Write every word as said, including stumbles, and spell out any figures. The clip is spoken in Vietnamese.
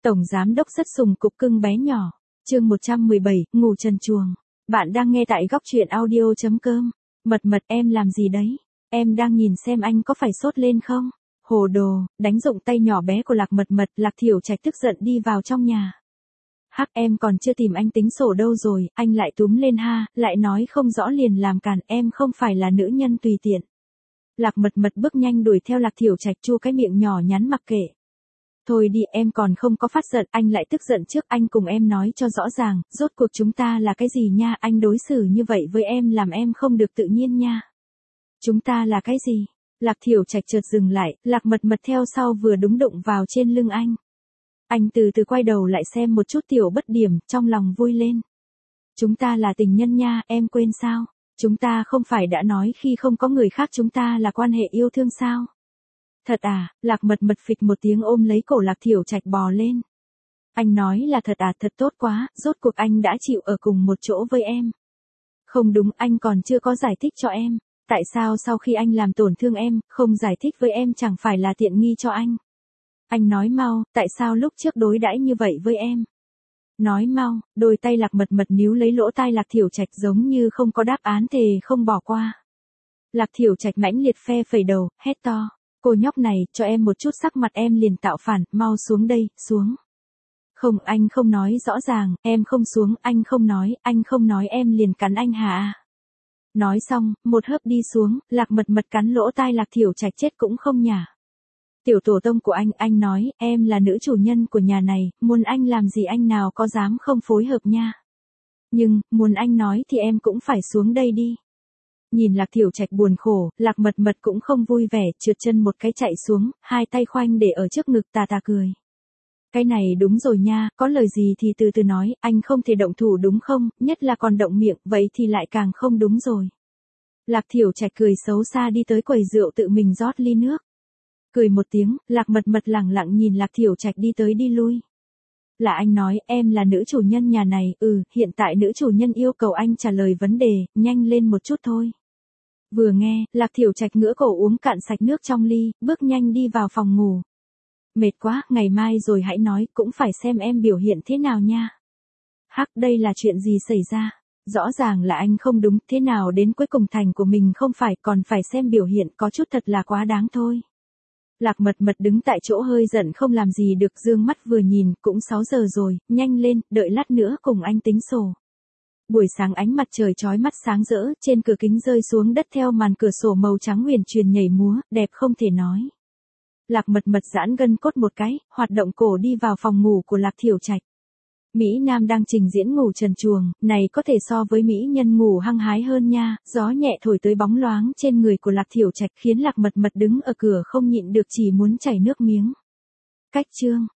Tổng giám đốc rất sùng cục cưng bé nhỏ. Chương một trăm mười bảy, ngủ trần truồng. Bạn đang nghe tại góc truyện audio chấm com. Mật mật, em làm gì đấy? Em đang nhìn xem anh có phải sốt lên không? Hồ đồ, đánh dụng tay nhỏ bé của Lạc Mật Mật. Lạc Thiểu Trạch tức giận đi vào trong nhà. Hắc, em còn chưa tìm anh tính sổ đâu rồi, anh lại túm lên ha, lại nói không rõ liền làm cản, em không phải là nữ nhân tùy tiện. Lạc Mật Mật bước nhanh đuổi theo Lạc Thiểu Trạch, chu cái miệng nhỏ nhắn mặc kệ. Thôi đi, em còn không có phát giận, anh lại tức giận trước, anh cùng em nói cho rõ ràng, rốt cuộc chúng ta là cái gì nha, anh đối xử như vậy với em làm em không được tự nhiên nha. Chúng ta là cái gì? Lạc Thiểu Trạch chợt dừng lại, Lạc Mật Mật theo sau vừa đúng đụng vào trên lưng anh. Anh từ từ quay đầu lại xem một chút tiểu bất điểm, trong lòng vui lên. Chúng ta là tình nhân nha, em quên sao? Chúng ta không phải đã nói khi không có người khác chúng ta là quan hệ yêu thương sao? Thật à? Lạc Mật Mật phịch một tiếng ôm lấy cổ Lạc Thiểu Trạch bò lên. Anh nói là thật à, thật tốt quá, rốt cuộc anh đã chịu ở cùng một chỗ với em. Không đúng, anh còn chưa có giải thích cho em. Tại sao sau khi anh làm tổn thương em, không giải thích với em chẳng phải là tiện nghi cho anh? Anh nói mau, tại sao lúc trước đối đãi như vậy với em? Nói mau, đôi tay Lạc Mật Mật níu lấy lỗ tai Lạc Thiểu Trạch giống như không có đáp án thề không bỏ qua. Lạc Thiểu Trạch mãnh liệt phe phẩy đầu, hét to. Cô nhóc này, cho em một chút sắc mặt em liền tạo phản, mau xuống đây, xuống. Không, anh không nói rõ ràng, em không xuống, anh không nói, anh không nói em liền cắn anh hả? Nói xong, một hớp đi xuống, Lạc Mật Mật cắn lỗ tai Lạc Thiểu Trạch chết cũng không nhả. Tiểu tổ tông của anh, anh nói, em là nữ chủ nhân của nhà này, muốn anh làm gì anh nào có dám không phối hợp nha. Nhưng, muốn anh nói thì em cũng phải xuống đây đi. Nhìn Lạc Thiểu Trạch buồn khổ, Lạc Mật Mật cũng không vui vẻ, trượt chân một cái chạy xuống, hai tay khoanh để ở trước ngực tà tà cười. Cái này đúng rồi nha, có lời gì thì từ từ nói, anh không thể động thủ đúng không, nhất là còn động miệng, vậy thì lại càng không đúng rồi. Lạc Thiểu Trạch cười xấu xa đi tới quầy rượu tự mình rót ly nước. Cười một tiếng, Lạc Mật Mật lẳng lặng nhìn Lạc Thiểu Trạch đi tới đi lui. Là anh nói, em là nữ chủ nhân nhà này, ừ, hiện tại nữ chủ nhân yêu cầu anh trả lời vấn đề, nhanh lên một chút thôi. Vừa nghe, Lạc Thiểu Trạch ngửa cổ uống cạn sạch nước trong ly, bước nhanh đi vào phòng ngủ. Mệt quá, ngày mai rồi hãy nói, cũng phải xem em biểu hiện thế nào nha. Hắc, đây là chuyện gì xảy ra? Rõ ràng là anh không đúng, thế nào đến cuối cùng thành của mình không phải, còn phải xem biểu hiện, có chút thật là quá đáng thôi. Lạc Mật Mật đứng tại chỗ hơi giận không làm gì được, dương mắt vừa nhìn, cũng sáu giờ rồi, nhanh lên, đợi lát nữa cùng anh tính sổ. Buổi sáng ánh mặt trời chói mắt sáng rỡ, trên cửa kính rơi xuống đất theo màn cửa sổ màu trắng huyền truyền nhảy múa, đẹp không thể nói. Lạc Mật Mật giãn gân cốt một cái, hoạt động cổ đi vào phòng ngủ của Lạc Thiểu Trạch. Mỹ Nam đang trình diễn ngủ trần truồng, này có thể so với mỹ nhân ngủ hăng hái hơn nha, gió nhẹ thổi tới bóng loáng trên người của Lạc Thiểu Trạch khiến Lạc Mật Mật đứng ở cửa không nhịn được chỉ muốn chảy nước miếng. Cách chương